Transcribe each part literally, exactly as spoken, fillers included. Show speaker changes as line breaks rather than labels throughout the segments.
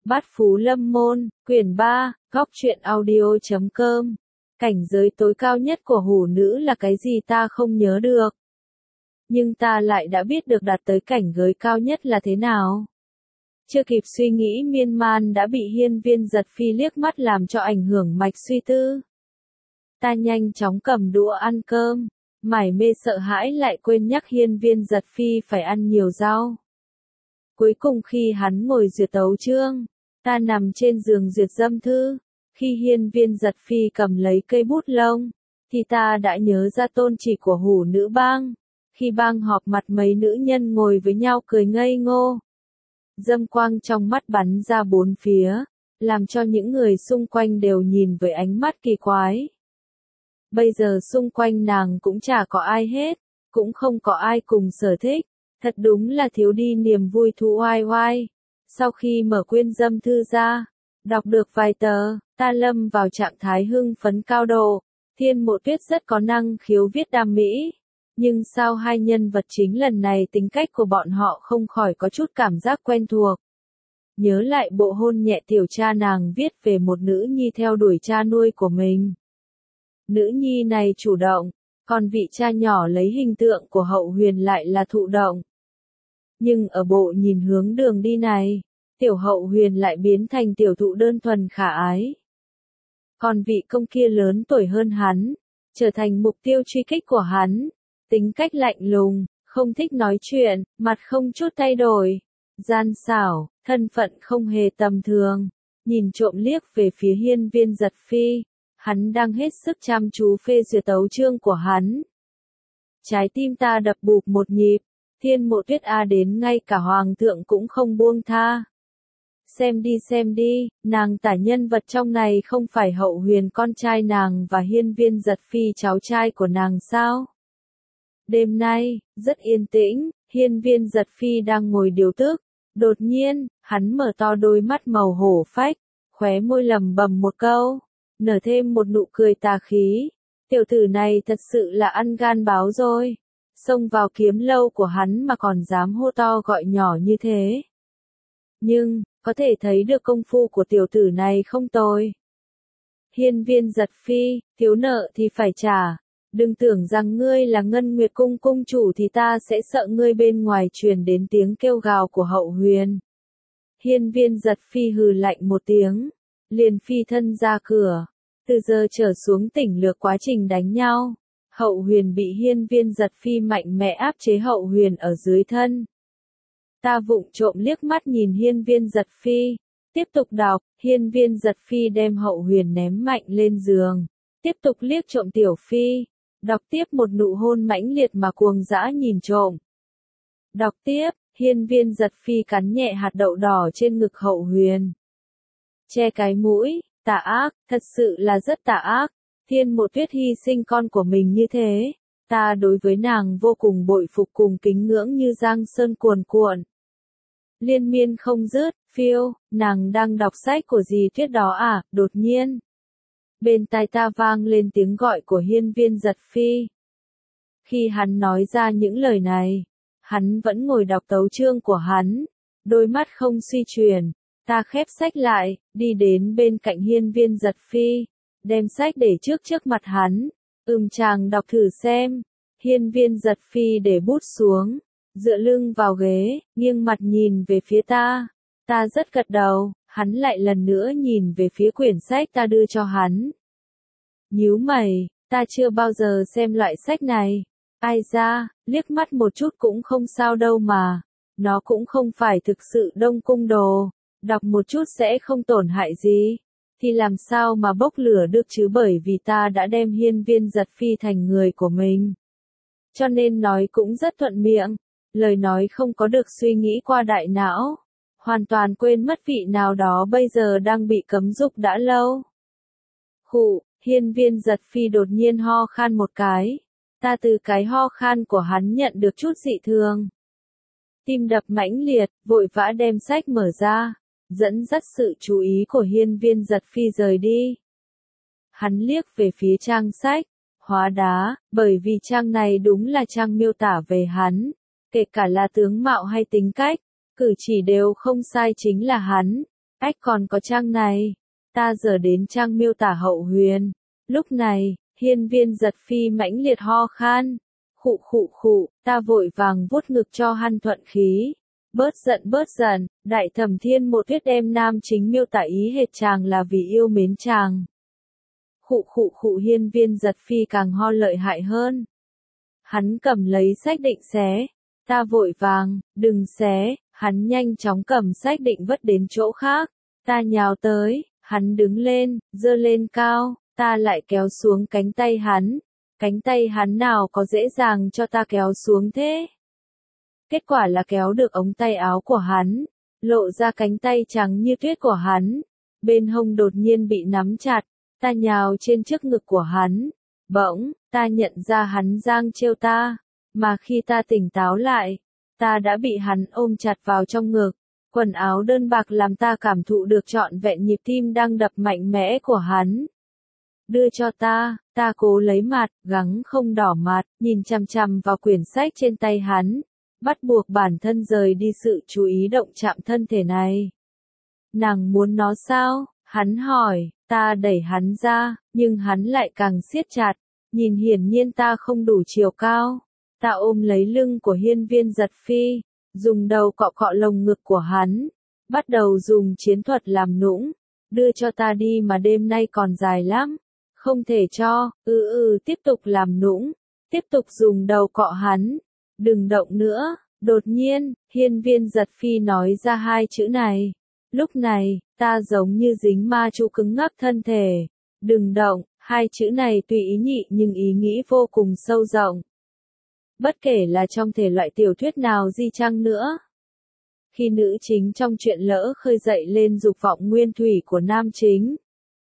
Bát Phú Lâm Môn, quyển ba, góc truyện audio chấm com. Cảnh giới tối cao nhất của hủ nữ là cái gì ta không nhớ được. Nhưng ta lại đã biết được đạt tới cảnh giới cao nhất là thế nào. Chưa kịp suy nghĩ miên man đã bị Hiên Viên Giật Phi liếc mắt làm cho ảnh hưởng mạch suy tư. Ta nhanh chóng cầm đũa ăn cơm, mải mê sợ hãi lại quên nhắc Hiên Viên Giật Phi phải ăn nhiều rau. Cuối cùng khi hắn ngồi duyệt tấu chương, ta nằm trên giường duyệt dâm thư, khi Hiên Viên Giật Phi cầm lấy cây bút lông, thì ta đã nhớ ra tôn chỉ của hủ nữ bang, khi bang họp mặt mấy nữ nhân ngồi với nhau cười ngây ngô. Dâm quang trong mắt bắn ra bốn phía, làm cho những người xung quanh đều nhìn với ánh mắt kỳ quái. Bây giờ xung quanh nàng cũng chả có ai hết, cũng không có ai cùng sở thích, thật đúng là thiếu đi niềm vui thú oai oai. Sau khi mở quyển dâm thư ra, đọc được vài tờ, ta lâm vào trạng thái hưng phấn cao độ. Thiên Mộ Tuyết rất có năng khiếu viết đam mỹ, nhưng sao hai nhân vật chính lần này tính cách của bọn họ không khỏi có chút cảm giác quen thuộc. Nhớ lại bộ hôn nhẹ tiểu cha nàng viết về một nữ nhi theo đuổi cha nuôi của mình. Nữ nhi này chủ động, còn vị cha nhỏ lấy hình tượng của Hậu Huyền lại là thụ động. Nhưng ở bộ nhìn hướng đường đi này, tiểu Hậu Huyền lại biến thành tiểu thụ đơn thuần khả ái. Còn vị công kia lớn tuổi hơn hắn, trở thành mục tiêu truy kích của hắn, tính cách lạnh lùng, không thích nói chuyện, mặt không chút thay đổi, gian xảo, thân phận không hề tầm thường. Nhìn trộm liếc về phía Hiên Viên Giật Phi, hắn đang hết sức chăm chú phê duyệt tấu chương của hắn. Trái tim ta đập bụp một nhịp, Thiên Mộ Tuyết a đến ngay cả hoàng thượng cũng không buông tha. Xem đi xem đi, nàng tả nhân vật trong này không phải Hậu Huyền con trai nàng và Hiên Viên Giật Phi cháu trai của nàng sao? Đêm nay, rất yên tĩnh, Hiên Viên Giật Phi đang ngồi điều tức. Đột nhiên, hắn mở to đôi mắt màu hổ phách, khóe môi lẩm bẩm một câu, nở thêm một nụ cười tà khí. Tiểu tử này thật sự là ăn gan báo rồi. Xông vào kiếm lâu của hắn mà còn dám hô to gọi nhỏ như thế. Nhưng, có thể thấy được công phu của tiểu tử này không tồi. Hiên Viên Giật Phi, thiếu nợ thì phải trả. Đừng tưởng rằng ngươi là Ngân Nguyệt Cung cung chủ thì ta sẽ sợ ngươi bên ngoài truyền đến tiếng kêu gào của Hậu Huyền. Hiên Viên Giật Phi hừ lạnh một tiếng, liền phi thân ra cửa. Từ giờ trở xuống tỉnh lược quá trình đánh nhau. Hậu Huyền bị Hiên Viên Giật Phi mạnh mẽ áp chế Hậu Huyền ở dưới thân. Ta vụng trộm liếc mắt nhìn Hiên Viên Giật Phi, tiếp tục đọc. Hiên Viên Giật Phi đem Hậu Huyền ném mạnh lên giường, tiếp tục liếc trộm Tiểu Phi, đọc tiếp một nụ hôn mãnh liệt mà cuồng dã nhìn trộm. Đọc tiếp, Hiên Viên Giật Phi cắn nhẹ hạt đậu đỏ trên ngực Hậu Huyền. Che cái mũi, tà ác, thật sự là rất tà ác. Thiên Mộ Tuyết hy sinh con của mình như thế, ta đối với nàng vô cùng bội phục cùng kính ngưỡng như giang sơn cuồn cuộn. Liên miên không dứt, phiêu, nàng đang đọc sách của dì Tuyết đó à, đột nhiên. Bên tai ta vang lên tiếng gọi của Hiên Viên Giật Phi. Khi hắn nói ra những lời này, hắn vẫn ngồi đọc tấu chương của hắn, đôi mắt không suy chuyển. Ta khép sách lại, đi đến bên cạnh Hiên Viên Giật Phi, đem sách để trước trước mặt hắn. Ừm chàng đọc thử xem. Hiên Viên Giật Phi để bút xuống, dựa lưng vào ghế, nghiêng mặt nhìn về phía ta. Ta rất gật đầu, hắn lại lần nữa nhìn về phía quyển sách ta đưa cho hắn. Nhíu mày, ta chưa bao giờ xem loại sách này. Ai ra, liếc mắt một chút cũng không sao đâu mà. Nó cũng không phải thực sự Đông Cung đồ. Đọc một chút sẽ không tổn hại gì. Thì làm sao mà bốc lửa được chứ, bởi vì ta đã đem Hiên Viên Giật Phi thành người của mình. Cho nên nói cũng rất thuận miệng. Lời nói không có được suy nghĩ qua đại não. Hoàn toàn quên mất vị nào đó bây giờ đang bị cấm dục đã lâu. Khụ, Hiên Viên Giật Phi đột nhiên ho khan một cái. Ta từ cái ho khan của hắn nhận được chút dị thường. Tim đập mãnh liệt, vội vã đem sách mở ra, dẫn dắt sự chú ý của Hiên Viên Giật Phi rời đi. Hắn liếc về phía trang sách, hóa đá, bởi vì trang này đúng là trang miêu tả về hắn, kể cả là tướng mạo hay tính cách, cử chỉ đều không sai, chính là hắn. Ách còn có trang này. Ta giờ đến trang miêu tả Hậu Huyền. Lúc này, hiên viên giật phi mãnh liệt ho khan. Khụ khụ khụ, ta vội vàng vuốt ngực cho hắn thuận khí. Bớt giận bớt giận, đại thẩm thiên một thuyết đem nam chính miêu tả ý hệt chàng là vì yêu mến chàng. Khụ khụ khụ hiên viên giật phi càng ho lợi hại hơn. Hắn cầm lấy sách định xé. Ta vội vàng, đừng xé, hắn nhanh chóng cầm sách định vứt đến chỗ khác. Ta nhào tới, hắn đứng lên, giơ lên cao, ta lại kéo xuống cánh tay hắn. Cánh tay hắn nào có dễ dàng cho ta kéo xuống thế. Kết quả là kéo được ống tay áo của hắn, lộ ra cánh tay trắng như tuyết của hắn. Bên hông đột nhiên bị nắm chặt, ta nhào trên trước ngực của hắn. Bỗng, ta nhận ra hắn giang trêu ta, mà khi ta tỉnh táo lại, ta đã bị hắn ôm chặt vào trong ngực. Quần áo đơn bạc làm ta cảm thụ được trọn vẹn nhịp tim đang đập mạnh mẽ của hắn. Đưa cho ta, ta cố lấy mặt, gắng không đỏ mặt, nhìn chằm chằm vào quyển sách trên tay hắn, bắt buộc bản thân rời đi sự chú ý động chạm thân thể này. Nàng muốn nó sao? Hắn hỏi, ta đẩy hắn ra, nhưng hắn lại càng siết chặt, nhìn hiển nhiên ta không đủ chiều cao. Ta ôm lấy lưng của hiên viên giật phi, dùng đầu cọ cọ lồng ngực của hắn, bắt đầu dùng chiến thuật làm nũng, đưa cho ta đi mà đêm nay còn dài lắm. Không thể cho, ừ ừ tiếp tục làm nũng, tiếp tục dùng đầu cọ hắn, đừng động nữa. Đột nhiên, hiên viên giật phi nói ra hai chữ này. Lúc này, ta giống như dính ma chú cứng ngắc thân thể. Đừng động, hai chữ này tùy ý nhị nhưng ý nghĩ vô cùng sâu rộng. Bất kể là trong thể loại tiểu thuyết nào di chăng nữa. Khi nữ chính trong truyện lỡ khơi dậy lên dục vọng nguyên thủy của nam chính,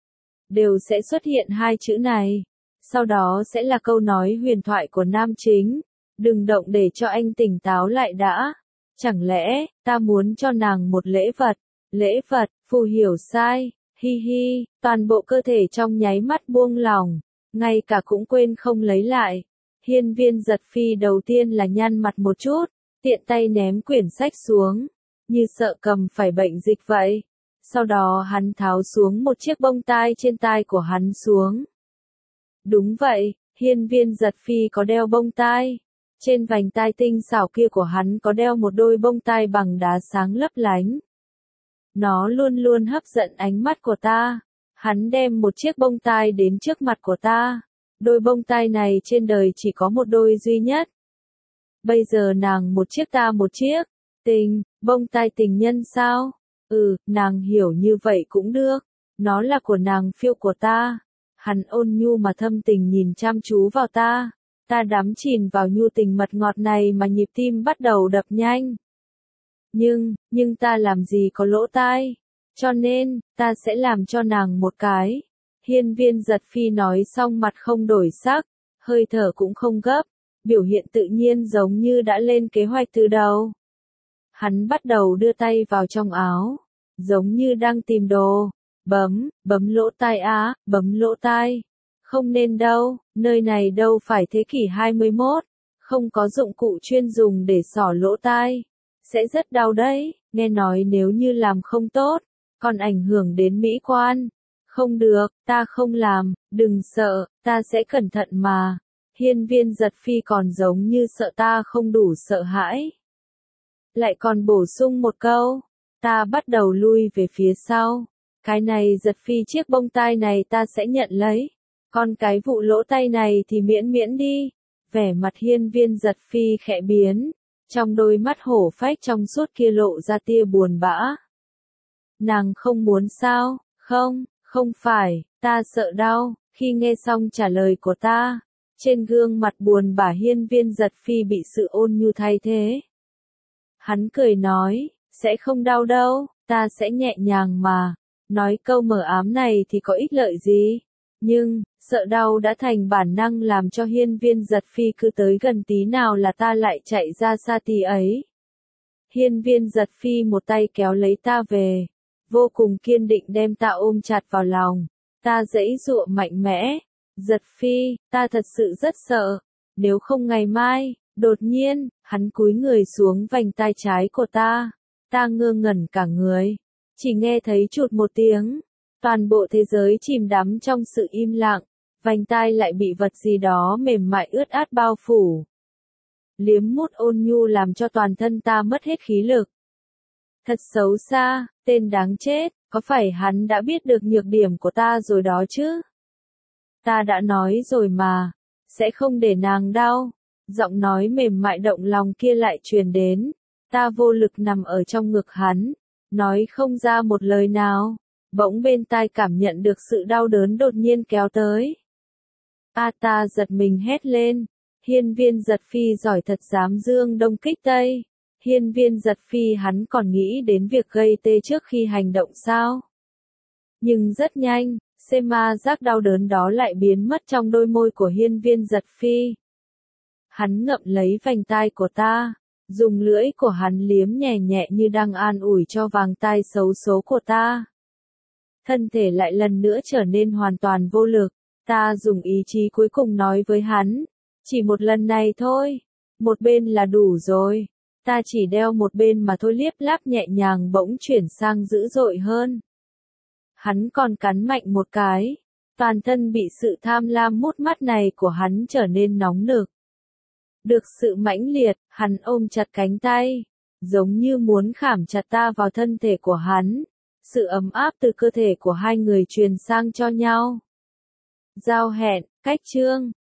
đều sẽ xuất hiện hai chữ này. Sau đó sẽ là câu nói huyền thoại của nam chính. Đừng động để cho anh tỉnh táo lại đã. Chẳng lẽ, ta muốn cho nàng một lễ vật. Lễ vật, phù hiểu sai. Hi hi, toàn bộ cơ thể trong nháy mắt buông lỏng. Ngay cả cũng quên không lấy lại. Hiên viên giật phi đầu tiên là nhăn mặt một chút. Tiện tay ném quyển sách xuống. Như sợ cầm phải bệnh dịch vậy. Sau đó hắn tháo xuống một chiếc bông tai trên tai của hắn xuống. Đúng vậy, hiên viên giật phi có đeo bông tai. Trên vành tai tinh xảo kia của hắn có đeo một đôi bông tai bằng đá sáng lấp lánh. Nó luôn luôn hấp dẫn ánh mắt của ta. Hắn đem một chiếc bông tai đến trước mặt của ta. Đôi bông tai này trên đời chỉ có một đôi duy nhất. Bây giờ nàng một chiếc ta một chiếc. Tình, bông tai tình nhân sao? Ừ, nàng hiểu như vậy cũng được. Nó là của nàng phiêu của ta. Hắn ôn nhu mà thâm tình nhìn chăm chú vào ta. Ta đắm chìm vào nhu tình mật ngọt này mà nhịp tim bắt đầu đập nhanh. Nhưng, nhưng ta làm gì có lỗ tai. Cho nên, ta sẽ làm cho nàng một cái. Hiên viên giật phi nói xong mặt không đổi sắc, hơi thở cũng không gấp, biểu hiện tự nhiên giống như đã lên kế hoạch từ đầu. Hắn bắt đầu đưa tay vào trong áo, giống như đang tìm đồ, bấm, bấm lỗ tai á, bấm lỗ tai. Không nên đâu, nơi này đâu phải thế kỷ hai mươi mốt, không có dụng cụ chuyên dùng để xỏ lỗ tai. Sẽ rất đau đấy, nghe nói nếu như làm không tốt, còn ảnh hưởng đến mỹ quan. Không được, ta không làm, đừng sợ, ta sẽ cẩn thận mà. Hiên viên giật phi còn giống như sợ ta không đủ sợ hãi. Lại còn bổ sung một câu, ta bắt đầu lui về phía sau. Cái này giật phi chiếc bông tai này ta sẽ nhận lấy. Còn cái vụ lỗ tay này thì miễn miễn đi. Vẻ mặt hiên viên giật phi khẽ biến. Trong đôi mắt hổ phách trong suốt kia lộ ra tia buồn bã. Nàng không muốn sao? Không, không phải, ta sợ đau. Khi nghe xong trả lời của ta, trên gương mặt buồn bã hiên viên giật phi bị sự ôn nhu thay thế. Hắn cười nói, sẽ không đau đâu, ta sẽ nhẹ nhàng mà. Nói câu mờ ám này thì có ích lợi gì? Nhưng, sợ đau đã thành bản năng làm cho hiên viên giật phi cứ tới gần tí nào là ta lại chạy ra xa tí ấy. Hiên viên giật phi một tay kéo lấy ta về, vô cùng kiên định đem ta ôm chặt vào lòng. Ta giãy giụa mạnh mẽ. Giật phi, ta thật sự rất sợ. Nếu không ngày mai, đột nhiên, hắn cúi người xuống vành tai trái của ta. Ta ngơ ngẩn cả người. Chỉ nghe thấy chụt một tiếng, toàn bộ thế giới chìm đắm trong sự im lặng, vành tai lại bị vật gì đó mềm mại ướt át bao phủ. Liếm mút ôn nhu làm cho toàn thân ta mất hết khí lực. Thật xấu xa, tên đáng chết, có phải hắn đã biết được nhược điểm của ta rồi đó chứ? Ta đã nói rồi mà, sẽ không để nàng đau. Giọng nói mềm mại động lòng kia lại truyền đến, ta vô lực nằm ở trong ngực hắn, nói không ra một lời nào, bỗng bên tai cảm nhận được sự đau đớn đột nhiên kéo tới. A ta giật mình hét lên, hiên viên giật phi giỏi thật dám dương đông kích tây. Hiên viên giật phi hắn còn nghĩ đến việc gây tê trước khi hành động sao? Nhưng rất nhanh, xê ma giác đau đớn đó lại biến mất trong đôi môi của hiên viên giật phi. Hắn ngậm lấy vành tai của ta, dùng lưỡi của hắn liếm nhẹ nhẹ như đang an ủi cho vàng tai xấu số của ta. Thân thể lại lần nữa trở nên hoàn toàn vô lực, ta dùng ý chí cuối cùng nói với hắn, chỉ một lần này thôi, một bên là đủ rồi. Ta chỉ đeo một bên mà thôi. Liếp láp nhẹ nhàng bỗng chuyển sang dữ dội hơn. Hắn còn cắn mạnh một cái, toàn thân bị sự tham lam mút mắt này của hắn trở nên nóng nực. Được sự mãnh liệt, hắn ôm chặt cánh tay, giống như muốn khảm chặt ta vào thân thể của hắn. Sự ấm áp từ cơ thể của hai người truyền sang cho nhau. Giao hẹn, cách chương